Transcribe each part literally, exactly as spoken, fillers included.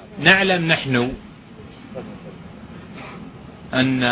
نعلم نحن أن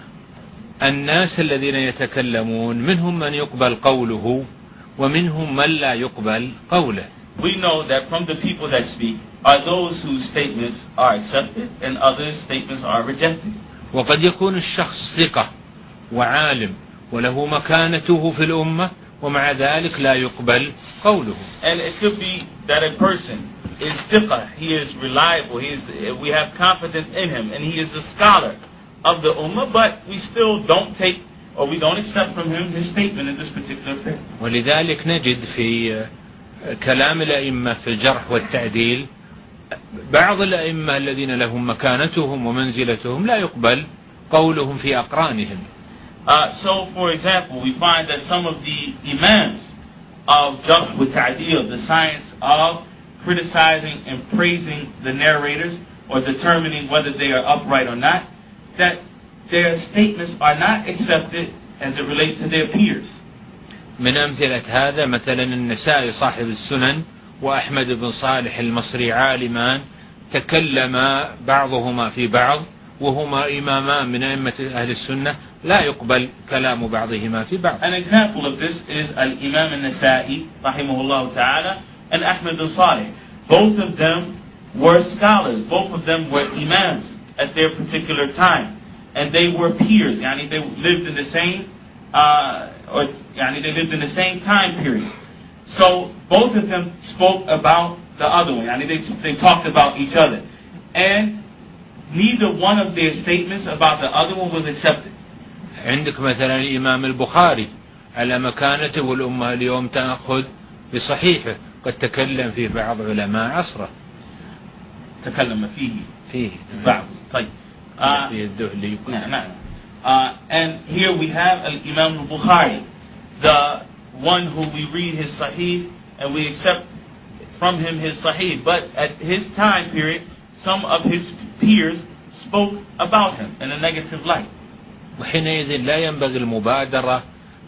الناس الذين يتكلمون منهم من يقبل قوله ومنهم من لا يقبل قوله. We know that from the people that speak are those whose statements are accepted and others' statements are rejected. وقد يكون الشخص ثقة وعالم وله مكانته في الأمة ومع ذلك لا يقبل قوله. And it could be that a person is thiqah, he is reliable, he is, we have confidence in him, and he is a scholar of the ummah, but we still don't take or we don't accept from him his statement in this particular affair. ولذلك نجد في كلام الأئمة في الجرح والتعديل بعض الأئمة الذين لهم مكانتهم ومنزلتهم لا يقبل قولهم في أقرانهم. Uh, so, for example, we find that some of the imams of jarh wa ta'dil, the science of criticizing and praising the narrators or determining whether they are upright or not, that their statements are not accepted as it relates to their peers. من أمثلة هذا مثلا النسائي صاحب السنن وأحمد بن صالح المصري عالمان تكلم بعضهما في بعض وهما إمامان من أئمة أهل السنة لا يقبل كلام بعضهما في بعض. An example of this is Al-Imam al-Nasa'i rahimahullah ta'ala and Ahmad bin Salih. Both of them were scholars. Both of them were imams at their particular time. And they were peers. Yani they lived in the same uh, or yani they lived in the same time period. So both of them spoke about the other one. Yani they, they talked about each other. And neither one of their statements about the other one was accepted. عندك مثلا الإمام البخاري على مكانته والأمة اليوم تأخذ بصحيحه قد تكلم فيه بعض علماء عصره. تكلم فيه فيه بعض. طيب. فيه الدهلي. نعم. And here we have Al-Imam al-Bukhari, the one who we read his Sahih and we accept from him his Sahih. But at his time period, some of his peers spoke about him in a negative light. وحينئذ لا ينبغي المبادرة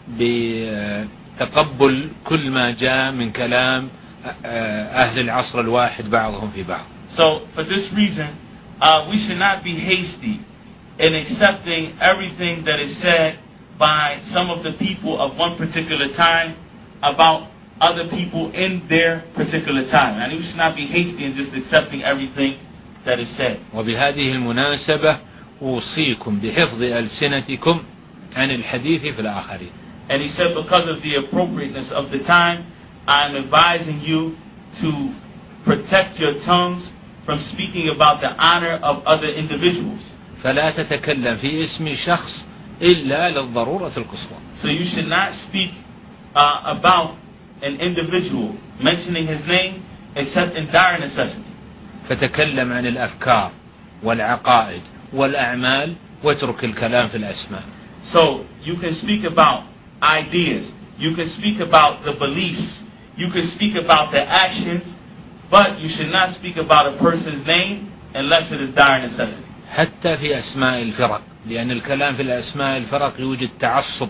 بتقبل كل ما جاء من كلام أهل العصر الواحد بعضهم في بعض. So for this reason, uh, we should not be hasty in accepting everything that is said by some of the people of one particular time about other people in their particular time. And we should not be hasty in just accepting everything that is said. وبهذه المناسبة أوصيكم بحفظ ألسنتكم عن الحديث في الآخرين. And he said, because of the appropriateness of the time, I am advising you to protect your tongues from speaking about the honor of other individuals. فلا تتكلم في اسم شخص إلا للضرورة القصوى. So you should not speak uh, about an individual, mentioning his name, except in dire necessity. فتكلم عن الأفكار والعقائد والأعمال واترك الكلام في الأسماء. So you can speak about ideas, you can speak about the beliefs, you can speak about the actions, but you should not speak about a person's name unless it is dire necessity. حتى في أسماء الفرق، لأن الكلام في الأسماء الفرق يوجد تعصب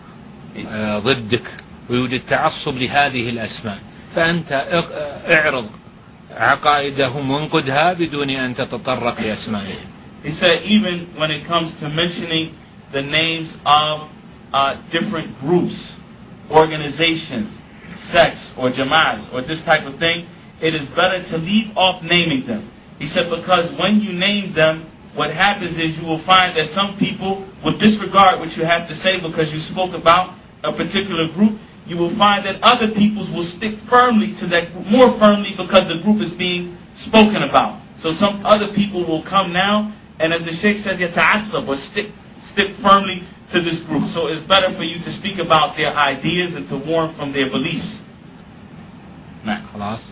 ضدك ويوجد تعصب لهذه الأسماء، فأنت اعرض عقائدهم وانقدها بدون أن تتطرق لأسمائهم. He said even when it comes to mentioning the names of uh, different groups, organizations, sects or jama'as or this type of thing, it is better to leave off naming them. He said because when you name them, what happens is you will find that some people will disregard what you have to say because you spoke about a particular group. You will find that other peoples will stick firmly to that group, more firmly because the group is being spoken about. So some other people will come now, and as the Sheikh says, yata'assab, or stick, stick firmly to this group. So it's better for you to speak about their ideas and to warn from their beliefs. نعم خلاص.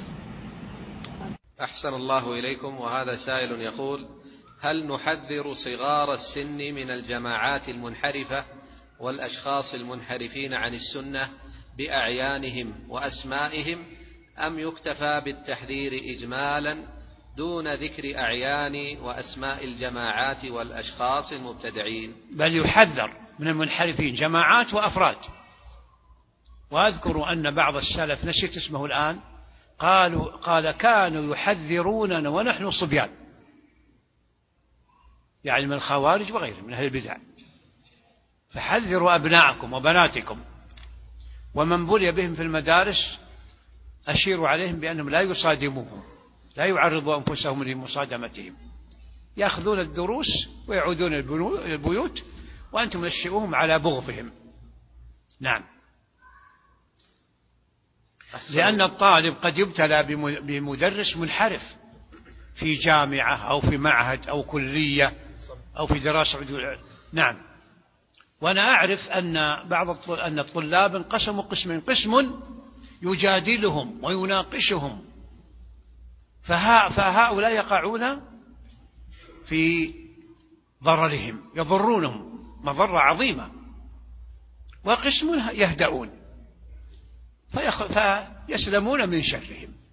أحسن الله إليكم. وهذا سائل يقول: هل نحذر صغار السن من الجماعات المنحرفة والأشخاص المنحرفين عن السنة بأعيانهم وأسمائهم، أم يكتفى بالتحذير إجمالا دون ذكر أعيان وأسماء الجماعات والأشخاص المبتدعين؟ بل يحذر من المنحرفين جماعات وأفراد. وأذكر أن بعض السلف، نسيت اسمه الآن، قالوا قال كانوا يحذروننا ونحن صبيان، يعني من الخوارج وغيرهم من أهل البدع، فحذروا أبناءكم وبناتكم، ومن بلي بهم في المدارس أشيروا عليهم بأنهم لا يصادموهم، لا يعرضوا أنفسهم لمصادمتهم، يأخذون الدروس ويعودون البيوت وأنتم نشئوهم على بغضهم. نعم، لأن الطالب قد يبتلى بمدرس منحرف في جامعة أو في معهد أو كلية أو في دراسة. نعم، وأنا أعرف أن بعض أن الطلاب انقسموا قسمين، قسم يجادلهم ويناقشهم، فهؤلاء يقعون في ضررهم، يضرونهم مضرة عظيمة، وقسم يهدؤون فيسلمون من شرهم.